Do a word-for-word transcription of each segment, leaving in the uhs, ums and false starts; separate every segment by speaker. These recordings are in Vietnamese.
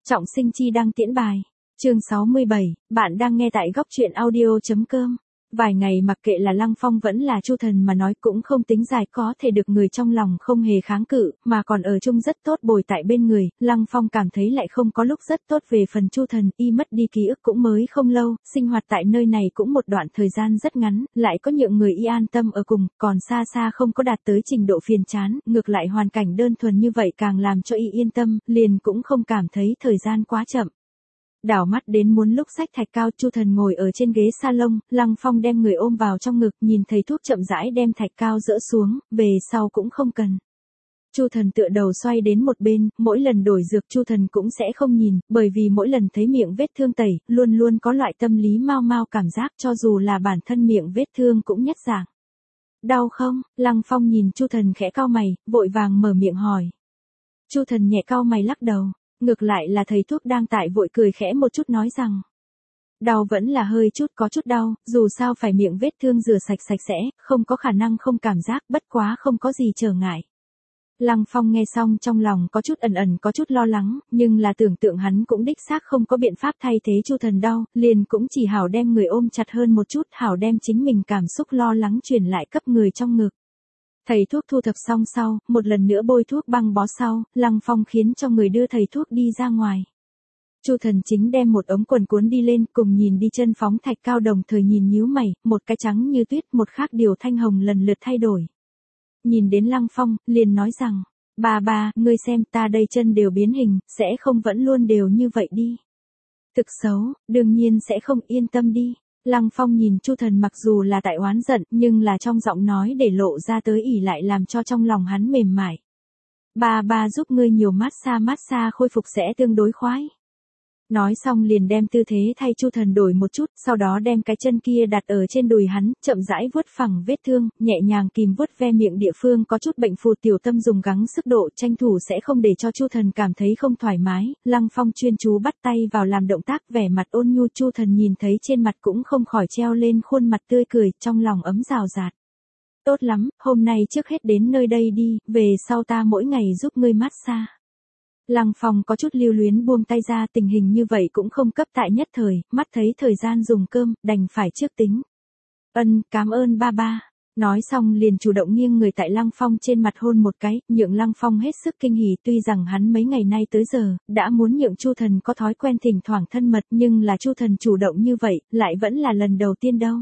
Speaker 1: Trọng Sinh chi đăng tiễn bài. Chương sáu mươi bảy, bạn đang nghe tại góc truyện audio.com. Vài ngày mặc kệ là Lăng Phong vẫn là Chu Thần mà nói cũng không tính dài, có thể được người trong lòng không hề kháng cự, mà còn ở chung rất tốt bồi tại bên người. Lăng Phong cảm thấy lại không có lúc rất tốt. Về phần Chu Thần, y mất đi ký ức cũng mới không lâu, sinh hoạt tại nơi này cũng một đoạn thời gian rất ngắn, lại có nhượng người y an tâm ở cùng, còn xa xa không có đạt tới trình độ phiền chán, ngược lại hoàn cảnh đơn thuần như vậy càng làm cho y yên tâm, liền cũng không cảm thấy thời gian quá chậm. Đảo mắt đến muốn lúc xách thạch cao, Chu Thần ngồi ở trên ghế salon, Lăng Phong đem người ôm vào trong ngực, nhìn thầy thuốc chậm rãi đem thạch cao dỡ xuống, về sau cũng không cần. Chu Thần tựa đầu xoay đến một bên, mỗi lần đổi dược Chu Thần cũng sẽ không nhìn, bởi vì mỗi lần thấy miệng vết thương tẩy, luôn luôn có loại tâm lý mau mau cảm giác, cho dù là bản thân miệng vết thương cũng nhất dạng. Đau không? Lăng Phong nhìn Chu Thần khẽ cau mày, vội vàng mở miệng hỏi. Chu Thần nhẹ cau mày lắc đầu. Ngược lại là thầy thuốc đang tại vội cười khẽ một chút nói rằng. Đau vẫn là hơi chút có chút đau, dù sao phải miệng vết thương rửa sạch sạch sẽ, không có khả năng không cảm giác, bất quá không có gì trở ngại. Lăng Phong nghe xong trong lòng có chút ẩn ẩn có chút lo lắng, nhưng là tưởng tượng hắn cũng đích xác không có biện pháp thay thế Chu Thần đau, liền cũng chỉ hảo đem người ôm chặt hơn một chút, hảo đem chính mình cảm xúc lo lắng truyền lại cấp người trong ngực. Thầy thuốc thu thập xong sau, một lần nữa bôi thuốc băng bó sau, Lăng Phong khiến cho người đưa thầy thuốc đi ra ngoài. Chu Thần chính đem một ống quần cuốn đi lên, cùng nhìn đi chân phóng thạch cao đồng thời nhìn nhíu mày, một cái trắng như tuyết, một khác điều thanh hồng lần lượt thay đổi. Nhìn đến Lăng Phong, liền nói rằng, ba ba, ngươi xem ta đây chân đều biến hình, sẽ không vẫn luôn đều như vậy đi. Thực xấu, đương nhiên sẽ không, yên tâm đi. Lăng Phong nhìn Chu Thần mặc dù là tại oán giận, nhưng là trong giọng nói để lộ ra tới ỉ lại làm cho trong lòng hắn mềm mại. Ba ba giúp ngươi nhiều massage massage khôi phục sẽ tương đối khoái. Nói xong liền đem tư thế thay Chu Thần đổi một chút, sau đó đem cái chân kia đặt ở trên đùi hắn, chậm rãi vuốt phẳng vết thương, nhẹ nhàng kìm vuốt ve miệng địa phương có chút bệnh phù, tiểu tâm dùng gắng sức độ tranh thủ sẽ không để cho Chu Thần cảm thấy không thoải mái. Lăng Phong chuyên chú bắt tay vào làm động tác, vẻ mặt ôn nhu. Chu Thần nhìn thấy trên mặt cũng không khỏi treo lên khuôn mặt tươi cười, trong lòng ấm rào rạt. Tốt lắm, hôm nay trước hết đến nơi đây đi, về sau ta mỗi ngày giúp ngươi massage. Lăng Phong có chút lưu luyến buông tay ra, tình hình như vậy cũng không cấp tại nhất thời, mắt thấy thời gian dùng cơm, đành phải trước tính. Ân, cảm ơn ba ba. Nói xong liền chủ động nghiêng người tại Lăng Phong trên mặt hôn một cái, nhượng Lăng Phong hết sức kinh hỉ, tuy rằng hắn mấy ngày nay tới giờ, đã muốn nhượng Chu Thần có thói quen thỉnh thoảng thân mật, nhưng là Chu Thần chủ động như vậy, lại vẫn là lần đầu tiên đâu.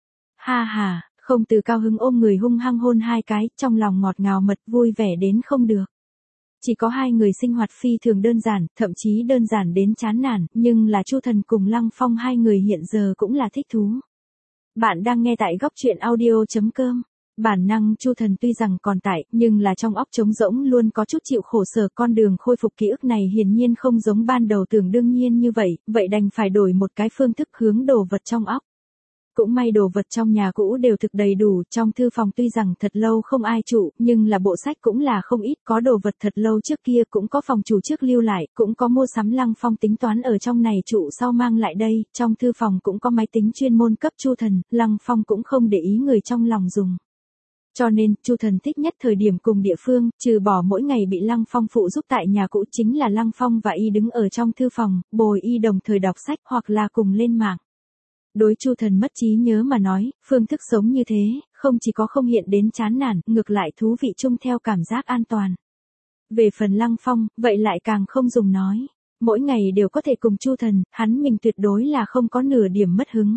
Speaker 1: Ha ha, không từ cao hứng ôm người hung hăng hôn hai cái, trong lòng ngọt ngào mật vui vẻ đến không được. Chỉ có hai người sinh hoạt phi thường đơn giản, thậm chí đơn giản đến chán nản, nhưng là Chu Thần cùng Lăng Phong hai người hiện giờ cũng là thích thú. Bạn đang nghe tại góc truyện audio.com. Bản năng Chu Thần tuy rằng còn tại, nhưng là trong óc trống rỗng luôn có chút chịu khổ sở, con đường khôi phục ký ức này hiển nhiên không giống ban đầu tưởng đương nhiên như vậy, vậy đành phải đổi một cái phương thức hướng đồ vật trong óc. Cũng may đồ vật trong nhà cũ đều thực đầy đủ, trong thư phòng tuy rằng thật lâu không ai trụ, nhưng là bộ sách cũng là không ít, có đồ vật thật lâu trước kia, cũng có phòng chủ trước lưu lại, cũng có mua sắm Lăng Phong tính toán ở trong này trụ sau mang lại đây, trong thư phòng cũng có máy tính chuyên môn cấp Chu Thần, Lăng Phong cũng không để ý người trong lòng dùng. Cho nên, Chu Thần thích nhất thời điểm cùng địa phương, trừ bỏ mỗi ngày bị Lăng Phong phụ giúp tại nhà cũ, chính là Lăng Phong và y đứng ở trong thư phòng, bồi y đồng thời đọc sách hoặc là cùng lên mạng. Đối Chu Thần mất trí nhớ mà nói, phương thức sống như thế, không chỉ có không hiện đến chán nản, ngược lại thú vị chung theo cảm giác an toàn. Về phần Lăng Phong, vậy lại càng không dùng nói. Mỗi ngày đều có thể cùng Chu Thần, hắn mình tuyệt đối là không có nửa điểm mất hứng.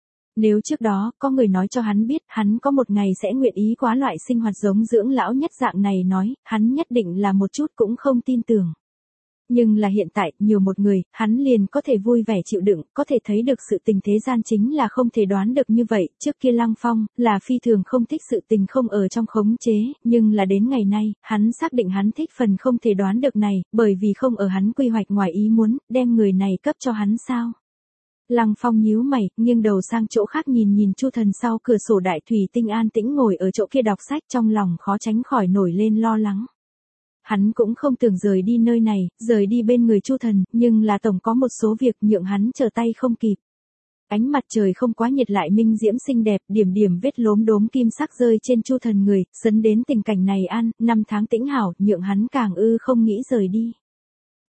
Speaker 1: Nếu trước đó, có người nói cho hắn biết, hắn có một ngày sẽ nguyện ý quá loại sinh hoạt giống dưỡng lão nhất dạng này nói, hắn nhất định là một chút cũng không tin tưởng. Nhưng là hiện tại, nhiều một người, hắn liền có thể vui vẻ chịu đựng, có thể thấy được sự tình thế gian chính là không thể đoán được như vậy, trước kia Lăng Phong, là phi thường không thích sự tình không ở trong khống chế, nhưng là đến ngày nay, hắn xác định hắn thích phần không thể đoán được này, bởi vì không ở hắn quy hoạch ngoài ý muốn, đem người này cấp cho hắn sao. Lăng Phong nhíu mày, nghiêng đầu sang chỗ khác nhìn nhìn Chu Thần sau cửa sổ đại thủy tinh an tĩnh ngồi ở chỗ kia đọc sách, trong lòng khó tránh khỏi nổi lên lo lắng. Hắn cũng không tưởng rời đi nơi này, rời đi bên người Chu Thần, nhưng là tổng có một số việc nhượng hắn trở tay không kịp. Ánh mặt trời không quá nhiệt lại minh diễm xinh đẹp, điểm điểm vết lốm đốm kim sắc rơi trên Chu Thần người, dẫn đến tình cảnh này an, năm tháng tĩnh hảo, nhượng hắn càng ư không nghĩ rời đi.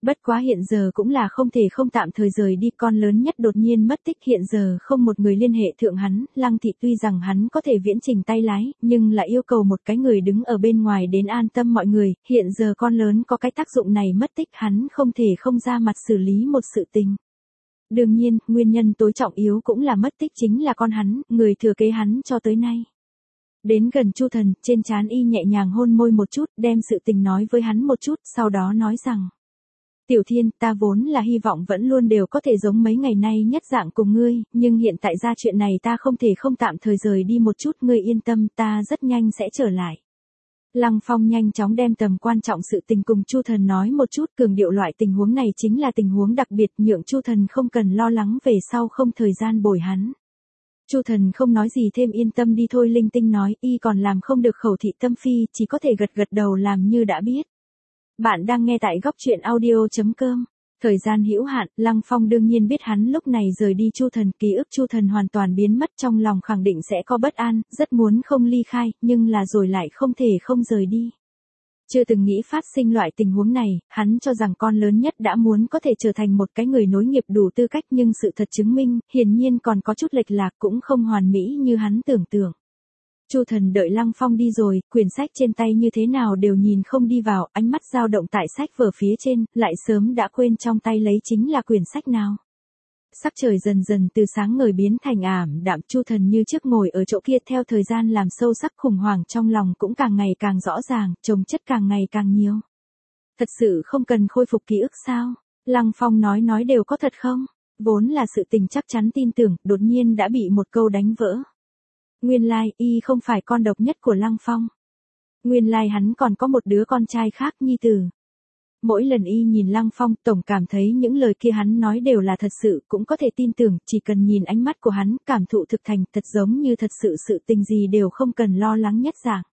Speaker 1: Bất quá hiện giờ cũng là không thể không tạm thời rời đi, con lớn nhất đột nhiên mất tích, hiện giờ không một người liên hệ thượng hắn, Lăng thị tuy rằng hắn có thể viễn trình tay lái, nhưng lại yêu cầu một cái người đứng ở bên ngoài đến an tâm mọi người, hiện giờ con lớn có cái tác dụng này mất tích, hắn không thể không ra mặt xử lý một sự tình. Đương nhiên, nguyên nhân tối trọng yếu cũng là mất tích chính là con hắn, người thừa kế hắn cho tới nay. Đến gần Chu Thần, trên trán y nhẹ nhàng hôn môi một chút, đem sự tình nói với hắn một chút, sau đó nói rằng: Tiểu Thiên, ta vốn là hy vọng vẫn luôn đều có thể giống mấy ngày nay nhất dạng cùng ngươi, nhưng hiện tại ra chuyện này ta không thể không tạm thời rời đi một chút, ngươi yên tâm, ta rất nhanh sẽ trở lại. Lăng Phong nhanh chóng đem tầm quan trọng sự tình cùng Chu Thần nói một chút, cường điệu loại tình huống này chính là tình huống đặc biệt, nhượng Chu Thần không cần lo lắng về sau không thời gian bồi hắn. Chu Thần không nói gì thêm, yên tâm đi thôi, linh tinh nói, y còn làm không được khẩu thị tâm phi, chỉ có thể gật gật đầu làm như đã biết. Bạn đang nghe tại góc truyện audio chấm com. Thời gian hữu hạn, Lăng Phong đương nhiên biết hắn lúc này rời đi Chu Thần, ký ức Chu Thần hoàn toàn biến mất, trong lòng khẳng định sẽ có bất an, rất muốn không ly khai, nhưng là rồi lại không thể không rời đi. Chưa từng nghĩ phát sinh loại tình huống này, hắn cho rằng con lớn nhất đã muốn có thể trở thành một cái người nối nghiệp đủ tư cách, nhưng sự thật chứng minh, hiển nhiên còn có chút lệch lạc, cũng không hoàn mỹ như hắn tưởng tượng. Chu Thần đợi Lăng Phong đi rồi, quyển sách trên tay như thế nào đều nhìn không đi vào, ánh mắt dao động tại sách vở phía trên, lại sớm đã quên trong tay lấy chính là quyển sách nào. Sắc trời dần dần từ sáng ngời biến thành ảm đạm, Chu Thần như trước ngồi ở chỗ kia, theo thời gian làm sâu sắc khủng hoảng trong lòng cũng càng ngày càng rõ ràng, chồng chất càng ngày càng nhiều. Thật sự không cần khôi phục ký ức sao? Lăng Phong nói nói đều có thật không? Vốn là sự tình chắc chắn tin tưởng, đột nhiên đã bị một câu đánh vỡ. Nguyên lai, like, y không phải con độc nhất của Lăng Phong. Nguyên lai like hắn còn có một đứa con trai khác, nhi tử. Mỗi lần y nhìn Lăng Phong, tổng cảm thấy những lời kia hắn nói đều là thật sự, cũng có thể tin tưởng, chỉ cần nhìn ánh mắt của hắn, cảm thụ thực thành, thật giống như thật sự sự tình gì đều không cần lo lắng nhất dạng.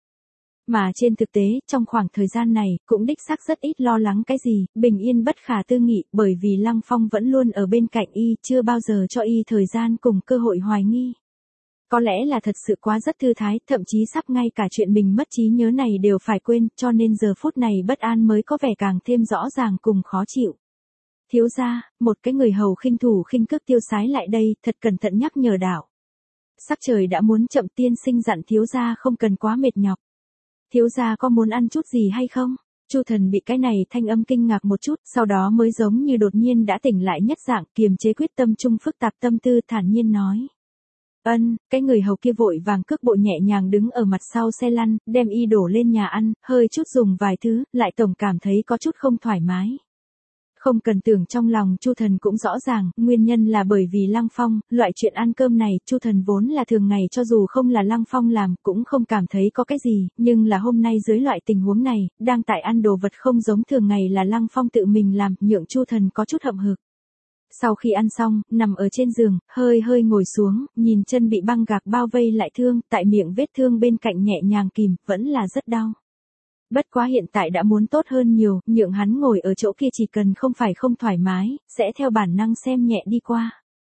Speaker 1: Mà trên thực tế, trong khoảng thời gian này, cũng đích xác rất ít lo lắng cái gì, bình yên bất khả tư nghị, bởi vì Lăng Phong vẫn luôn ở bên cạnh y, chưa bao giờ cho y thời gian cùng cơ hội hoài nghi. Có lẽ là thật sự quá rất thư thái, thậm chí sắp ngay cả chuyện mình mất trí nhớ này đều phải quên, cho nên giờ phút này bất an mới có vẻ càng thêm rõ ràng cùng khó chịu. Thiếu gia, một cái người hầu khinh thủ khinh cước tiêu sái lại đây, thật cẩn thận nhắc nhở đạo. Sắc trời đã muốn chậm, tiên sinh dặn thiếu gia không cần quá mệt nhọc. Thiếu gia có muốn ăn chút gì hay không? Chu Thần bị cái này thanh âm kinh ngạc một chút, sau đó mới giống như đột nhiên đã tỉnh lại nhất dạng, kiềm chế quyết tâm trung phức tạp tâm tư, thản nhiên nói. Ân, cái người hầu kia vội vàng cước bộ nhẹ nhàng đứng ở mặt sau xe lăn, đem y đổ lên nhà ăn, hơi chút dùng vài thứ, lại tổng cảm thấy có chút không thoải mái. Không cần tưởng, trong lòng Chu Thần cũng rõ ràng, nguyên nhân là bởi vì Lăng Phong, loại chuyện ăn cơm này, Chu Thần vốn là thường ngày cho dù không là Lăng Phong làm, cũng không cảm thấy có cái gì, nhưng là hôm nay dưới loại tình huống này, đang tại ăn đồ vật không giống thường ngày là Lăng Phong tự mình làm, nhượng Chu Thần có chút hậm hực. Sau khi ăn xong, nằm ở trên giường, hơi hơi ngồi xuống, nhìn chân bị băng gạc bao vây lại thương, tại miệng vết thương bên cạnh nhẹ nhàng kìm, vẫn là rất đau. Bất quá hiện tại đã muốn tốt hơn nhiều, nhượng hắn ngồi ở chỗ kia chỉ cần không phải không thoải mái, sẽ theo bản năng xem nhẹ đi qua.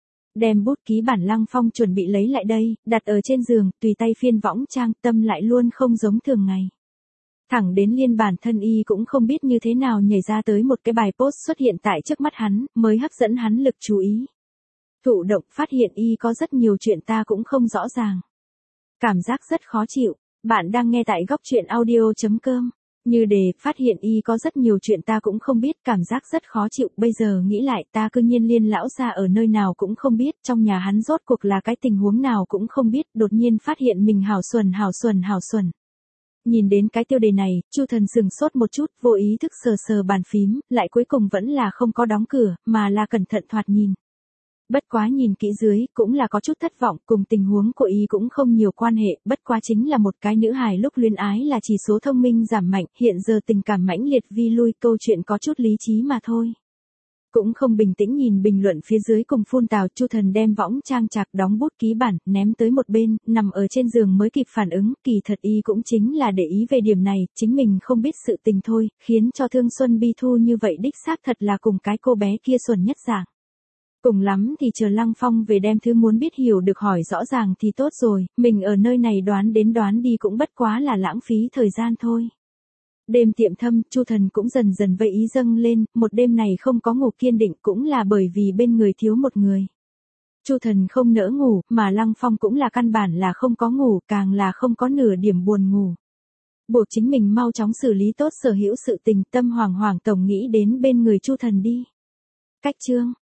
Speaker 1: Đem bút ký bản Lăng Phong chuẩn bị lấy lại đây, đặt ở trên giường, tùy tay phiên võng trang, tâm lại luôn không giống thường ngày. Thẳng đến liên bản thân y cũng không biết như thế nào nhảy ra tới một cái bài post xuất hiện tại trước mắt hắn, mới hấp dẫn hắn lực chú ý. Thụ động phát hiện y có rất nhiều chuyện ta cũng không rõ ràng. Cảm giác rất khó chịu, bạn đang nghe tại góc truyện audio chấm com. Như đề, phát hiện y có rất nhiều chuyện ta cũng không biết, cảm giác rất khó chịu, bây giờ nghĩ lại ta cư nhiên liên lão gia ở nơi nào cũng không biết, trong nhà hắn rốt cuộc là cái tình huống nào cũng không biết, đột nhiên phát hiện mình hảo xuẩn hảo xuẩn hảo xuẩn. Nhìn đến cái tiêu đề này, Chu Thần sừng sốt một chút, vô ý thức sờ sờ bàn phím, lại cuối cùng vẫn là không có đóng cửa, mà là cẩn thận thoạt nhìn. Bất quá nhìn kỹ dưới, cũng là có chút thất vọng, cùng tình huống của y cũng không nhiều quan hệ, bất quá chính là một cái nữ hài lúc luyến ái là chỉ số thông minh giảm mạnh, hiện giờ tình cảm mãnh liệt vi lui, câu chuyện có chút lý trí mà thôi. Cũng không bình tĩnh nhìn bình luận phía dưới cùng phun tào, Chu Thần đem võng trang chạc đóng bút ký bản, ném tới một bên, nằm ở trên giường mới kịp phản ứng, kỳ thật y cũng chính là để ý về điểm này, chính mình không biết sự tình thôi, khiến cho Thương Xuân bi thu như vậy đích xác thật là cùng cái cô bé kia xuẩn nhất dạng. Cùng lắm thì chờ Lăng Phong về đem thứ muốn biết hiểu được hỏi rõ ràng thì tốt rồi, mình ở nơi này đoán đến đoán đi cũng bất quá là lãng phí thời gian thôi. Đêm tiệm thâm, Chu Thần cũng dần dần vây ý dâng lên, một đêm này không có ngủ kiên định cũng là bởi vì bên người thiếu một người. Chu Thần không nỡ ngủ, mà Lăng Phong cũng là căn bản là không có ngủ, càng là không có nửa điểm buồn ngủ. Buộc chính mình mau chóng xử lý tốt sở hữu sự tình, tâm hoàng hoàng tổng nghĩ đến bên người Chu Thần đi. Cách chương